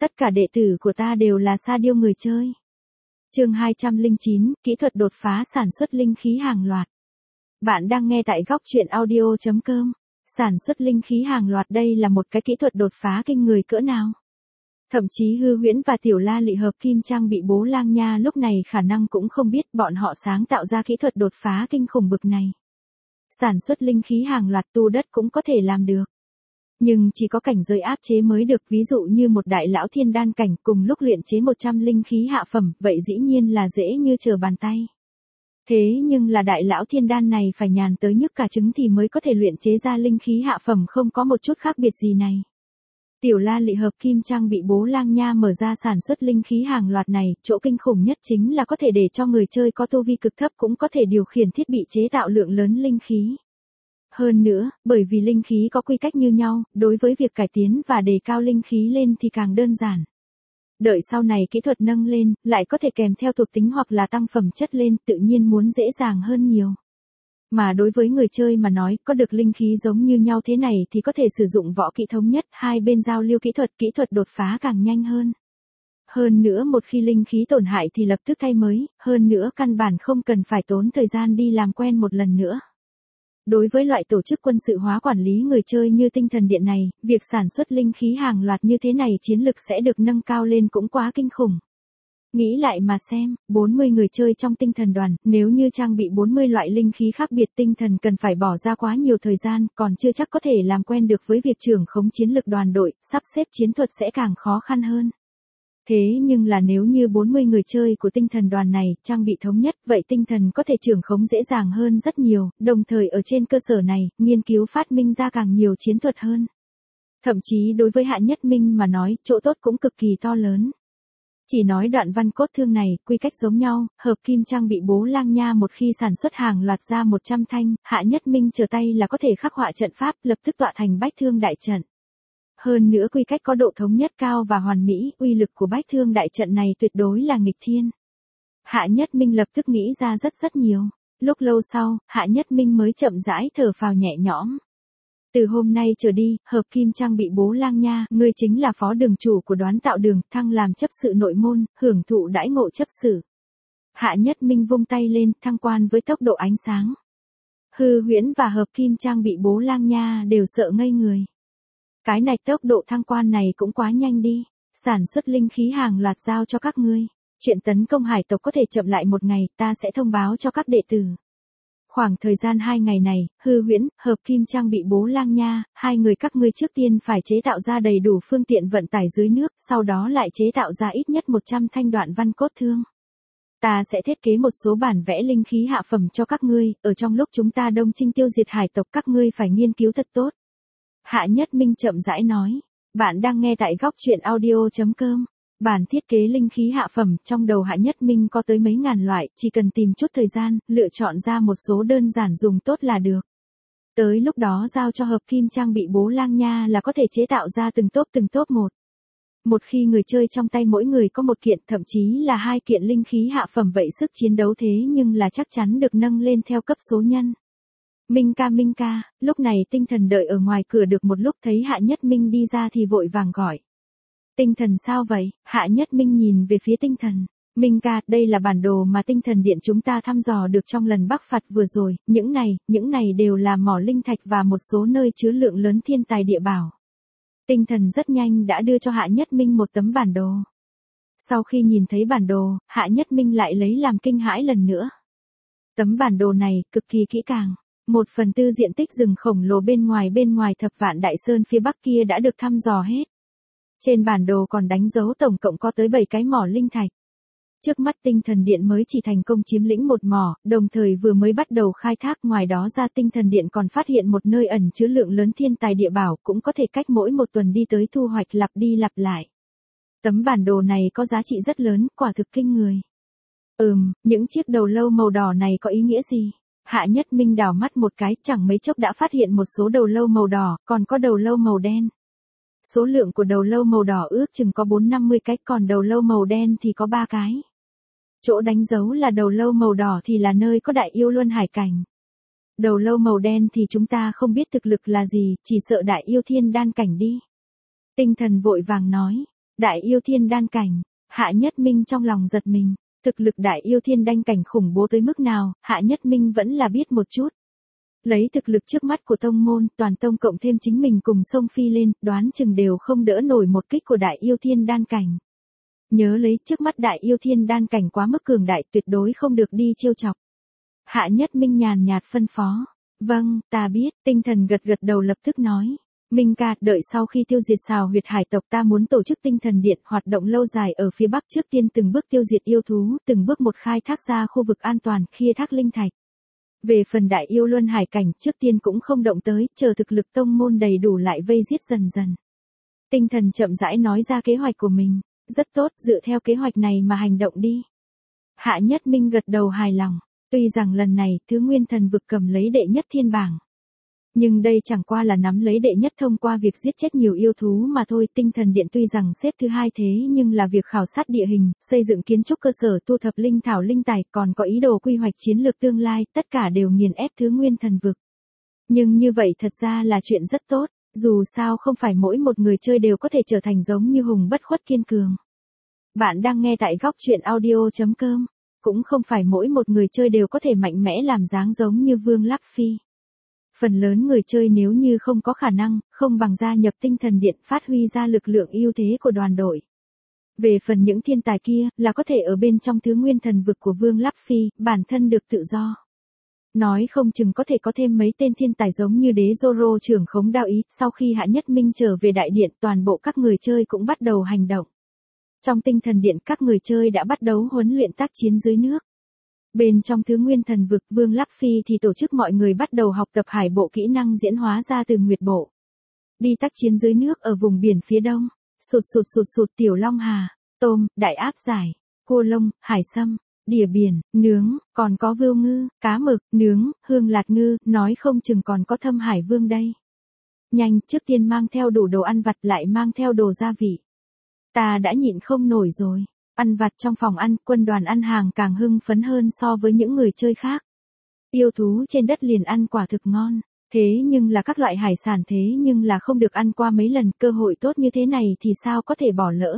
Tất cả đệ tử của ta đều là sa điêu người chơi. Chương 209, kỹ thuật đột phá sản xuất linh khí hàng loạt. Bạn đang nghe tại góc truyện audio.com. Sản xuất linh khí hàng loạt đây là một cái kỹ thuật đột phá kinh người cỡ nào. Thậm chí Hư Huyễn và Tiểu La Lị hợp kim trang bị Bố Lang Nha lúc này khả năng cũng không biết bọn họ sáng tạo ra kỹ thuật đột phá kinh khủng bực này. Sản xuất linh khí hàng loạt tu đất cũng có thể làm được. Nhưng chỉ có cảnh giới áp chế mới được, ví dụ như một đại lão thiên đan cảnh cùng lúc luyện chế 100 linh khí hạ phẩm, vậy dĩ nhiên là dễ như trở bàn tay. Thế nhưng là đại lão thiên đan này phải nhàn tới nhức cả trứng thì mới có thể luyện chế ra linh khí hạ phẩm, không có một chút khác biệt gì này. Tiểu La Lị hợp kim trang bị Bố Lang Nha mở ra sản xuất linh khí hàng loạt này, chỗ kinh khủng nhất chính là có thể để cho người chơi có tu vi cực thấp cũng có thể điều khiển thiết bị chế tạo lượng lớn linh khí. Hơn nữa, bởi vì linh khí có quy cách như nhau, đối với việc cải tiến và đề cao linh khí lên thì càng đơn giản. Đợi sau này kỹ thuật nâng lên, lại có thể kèm theo thuộc tính hoặc là tăng phẩm chất lên, tự nhiên muốn dễ dàng hơn nhiều. Mà đối với người chơi mà nói, có được linh khí giống như nhau thế này thì có thể sử dụng võ kỹ thống nhất, hai bên giao lưu kỹ thuật đột phá càng nhanh hơn. Hơn nữa một khi linh khí tổn hại thì lập tức thay mới, hơn nữa căn bản không cần phải tốn thời gian đi làm quen một lần nữa. Đối với loại tổ chức quân sự hóa quản lý người chơi như Tinh Thần Điện này, việc sản xuất linh khí hàng loạt như thế này chiến lực sẽ được nâng cao lên cũng quá kinh khủng. Nghĩ lại mà xem, 40 người chơi trong tinh thần đoàn, nếu như trang bị 40 loại linh khí khác biệt, tinh thần cần phải bỏ ra quá nhiều thời gian, còn chưa chắc có thể làm quen được với việc trưởng khống chiến lực đoàn đội, sắp xếp chiến thuật sẽ càng khó khăn hơn. Thế nhưng là nếu như 40 người chơi của tinh thần đoàn này trang bị thống nhất, vậy tinh thần có thể trưởng khống dễ dàng hơn rất nhiều, đồng thời ở trên cơ sở này, nghiên cứu phát minh ra càng nhiều chiến thuật hơn. Thậm chí đối với Hạ Nhất Minh mà nói, chỗ tốt cũng cực kỳ to lớn. Chỉ nói đoạn văn cốt thương này, quy cách giống nhau, hợp kim trang bị Bố Lang Nha một khi sản xuất hàng loạt ra 100 thanh, Hạ Nhất Minh trở tay là có thể khắc họa trận pháp, lập tức tọa thành bách thương đại trận. Hơn nữa quy cách có độ thống nhất cao và hoàn mỹ, uy lực của bách thương đại trận này tuyệt đối là nghịch thiên. Hạ Nhất Minh lập tức nghĩ ra rất nhiều. Lúc lâu sau, Hạ Nhất Minh mới chậm rãi thở phào nhẹ nhõm. Từ hôm nay trở đi, hợp kim trang bị Bố Lang Nha, ngươi chính là phó đường chủ của Đoán Tạo Đường, thăng làm chấp sự nội môn, hưởng thụ đãi ngộ chấp sự. Hạ Nhất Minh vung tay lên, thăng quan với tốc độ ánh sáng. Hư Huyễn và hợp kim trang bị Bố Lang Nha đều sợ ngây người. Cái này tốc độ thăng quan này cũng quá nhanh đi, sản xuất linh khí hàng loạt giao cho các ngươi. Chuyện tấn công hải tộc có thể chậm lại một ngày, ta sẽ thông báo cho các đệ tử. Khoảng thời gian 2 ngày này, Hư Huyễn, hợp kim trang bị Bố Lang Nha, hai người các ngươi trước tiên phải chế tạo ra đầy đủ phương tiện vận tải dưới nước, sau đó lại chế tạo ra ít nhất 100 thanh đoạn văn cốt thương. Ta sẽ thiết kế một số bản vẽ linh khí hạ phẩm cho các ngươi, ở trong lúc chúng ta đông chinh tiêu diệt hải tộc các ngươi phải nghiên cứu thật tốt. Hạ Nhất Minh chậm rãi nói, bạn đang nghe tại góc truyện audio.com. Bản thiết kế linh khí hạ phẩm trong đầu Hạ Nhất Minh có tới mấy ngàn loại, chỉ cần tìm chút thời gian, lựa chọn ra một số đơn giản dùng tốt là được. Tới lúc đó giao cho hợp kim trang bị Bố Lang Nha là có thể chế tạo ra từng tốp một. Một khi người chơi trong tay mỗi người có một kiện, thậm chí là 2 kiện linh khí hạ phẩm, vậy sức chiến đấu thế nhưng là chắc chắn được nâng lên theo cấp số nhân. Minh ca, lúc này Tinh Thần đợi ở ngoài cửa được một lúc, thấy Hạ Nhất Minh đi ra thì vội vàng gọi. Tinh Thần sao vậy? Hạ Nhất Minh nhìn về phía Tinh Thần. Minh ca, đây là bản đồ mà Tinh Thần Điện chúng ta thăm dò được trong lần bắc phạt vừa rồi, những này đều là mỏ linh thạch và một số nơi chứa lượng lớn thiên tài địa bảo. Tinh Thần rất nhanh đã đưa cho Hạ Nhất Minh một tấm bản đồ. Sau khi nhìn thấy bản đồ, Hạ Nhất Minh lại lấy làm kinh hãi lần nữa. Tấm bản đồ này, cực kỳ kỹ càng. 1/4 diện tích rừng khổng lồ bên ngoài Thập Vạn Đại Sơn phía bắc kia đã được thăm dò hết. Trên bản đồ còn đánh dấu tổng cộng có tới 7 cái mỏ linh thạch. Trước mắt Tinh Thần Điện mới chỉ thành công chiếm lĩnh một mỏ, đồng thời vừa mới bắt đầu khai thác, ngoài đó ra Tinh Thần Điện còn phát hiện một nơi ẩn chứa lượng lớn thiên tài địa bảo, cũng có thể cách mỗi một tuần đi tới thu hoạch lặp đi lặp lại. Tấm bản đồ này có giá trị rất lớn, quả thực kinh người. Những chiếc đầu lâu màu đỏ này có ý nghĩa gì? Hạ Nhất Minh đảo mắt một cái, chẳng mấy chốc đã phát hiện một số đầu lâu màu đỏ, còn có đầu lâu màu đen. Số lượng của đầu lâu màu đỏ ước chừng có 4-50 cái, còn đầu lâu màu đen thì có 3 cái. Chỗ đánh dấu là đầu lâu màu đỏ thì là nơi có đại yêu luân hải cảnh. Đầu lâu màu đen thì chúng ta không biết thực lực là gì, chỉ sợ đại yêu thiên đan cảnh đi. Tinh Thần vội vàng nói, Đại yêu thiên đan cảnh, Hạ Nhất Minh trong lòng giật mình. Thực lực đại yêu thiên đan cảnh khủng bố tới mức nào, Hạ Nhất Minh vẫn là biết một chút. Lấy thực lực trước mắt của tông môn, toàn tông cộng thêm chính mình cùng sông phi lên, đoán chừng đều không đỡ nổi một kích của đại yêu thiên đan cảnh. Nhớ lấy trước mắt đại yêu thiên đan cảnh quá mức cường đại, tuyệt đối không được đi trêu chọc. Hạ Nhất Minh nhàn nhạt phân phó. Vâng, ta biết, tinh thần gật gật đầu lập tức nói. Minh ca, đợi sau khi tiêu diệt Sào Huyệt Hải tộc ta muốn tổ chức tinh thần điện hoạt động lâu dài ở phía Bắc, trước tiên từng bước tiêu diệt yêu thú, từng bước một khai thác ra khu vực an toàn, khai thác linh thạch. Về phần đại yêu luân hải cảnh, trước tiên cũng không động tới, chờ thực lực tông môn đầy đủ lại vây giết dần dần. Tinh thần chậm rãi nói ra kế hoạch của mình. Rất tốt, dựa theo kế hoạch này mà hành động đi. Hạ Nhất Minh gật đầu hài lòng. Tuy rằng lần này, Thứ Nguyên Thần Vực cầm lấy đệ nhất thiên bảng. Nhưng đây chẳng qua là nắm lấy đệ nhất thông qua việc giết chết nhiều yêu thú mà thôi. Tinh thần điện tuy rằng xếp thứ hai thế nhưng là việc khảo sát địa hình, xây dựng kiến trúc cơ sở, thu thập linh thảo linh tài, còn có ý đồ quy hoạch chiến lược tương lai, tất cả đều nghiền ép Thứ Nguyên Thần Vực. Nhưng như vậy thật ra là chuyện rất tốt, dù sao không phải mỗi một người chơi đều có thể trở thành giống như hùng bất khuất kiên cường. Bạn đang nghe tại góc truyện audio.com, cũng không phải mỗi một người chơi đều có thể mạnh mẽ làm dáng giống như Vương Láp Phi. Phần lớn người chơi nếu như không có khả năng, không bằng gia nhập tinh thần điện phát huy ra lực lượng ưu thế của đoàn đội. Về phần những thiên tài kia, là có thể ở bên trong Thứ Nguyên Thần Vực của Vương Láp Phi, bản thân được tự do. Nói không chừng có thể có thêm mấy tên thiên tài giống như Đế Zoro trưởng khống đạo ý, sau khi Hạ Nhất Minh trở về đại điện toàn bộ các người chơi cũng bắt đầu hành động. Trong tinh thần điện các người chơi đã bắt đầu huấn luyện tác chiến dưới nước. Bên trong Thứ Nguyên Thần Vực, Vương Láp Phi thì tổ chức mọi người bắt đầu học tập hải bộ kỹ năng diễn hóa ra từ Nguyệt Bộ. Đi tác chiến dưới nước ở vùng biển phía đông, sụt Tiểu Long Hà, tôm, đại áp giải, cua lông, hải sâm, đỉa biển, nướng, còn có vưu ngư, cá mực, nướng, hương lạt ngư, nói không chừng còn có thâm hải vương đây. Nhanh, trước tiên mang theo đủ đồ ăn vặt lại mang theo đồ gia vị. Ta đã nhịn không nổi rồi. Ăn vặt trong phòng ăn, quân đoàn ăn hàng càng hưng phấn hơn so với những người chơi khác. Yêu thú trên đất liền ăn quả thực ngon. Thế nhưng là các loại hải sản thế nhưng là không được ăn qua mấy lần, cơ hội tốt như thế này thì sao có thể bỏ lỡ.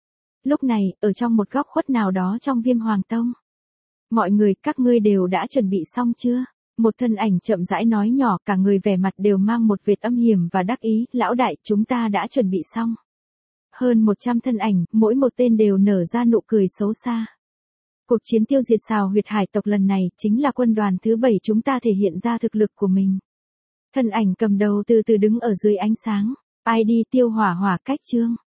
Lúc này, ở trong một góc khuất nào đó trong Viêm Hoàng Tông. Mọi người, các ngươi đều đã chuẩn bị xong chưa? Một thân ảnh chậm rãi nói nhỏ, cả người vẻ mặt đều mang một vệt âm hiểm và đắc ý. Lão đại, chúng ta đã chuẩn bị xong. Hơn 100 thân ảnh, mỗi một tên đều nở ra nụ cười xấu xa. Cuộc chiến tiêu diệt Sào Huyệt Hải tộc lần này chính là quân đoàn thứ 7 chúng ta thể hiện ra thực lực của mình. Thân ảnh cầm đầu từ từ đứng ở dưới ánh sáng. ID Tiêu Hỏa Hỏa cách chương.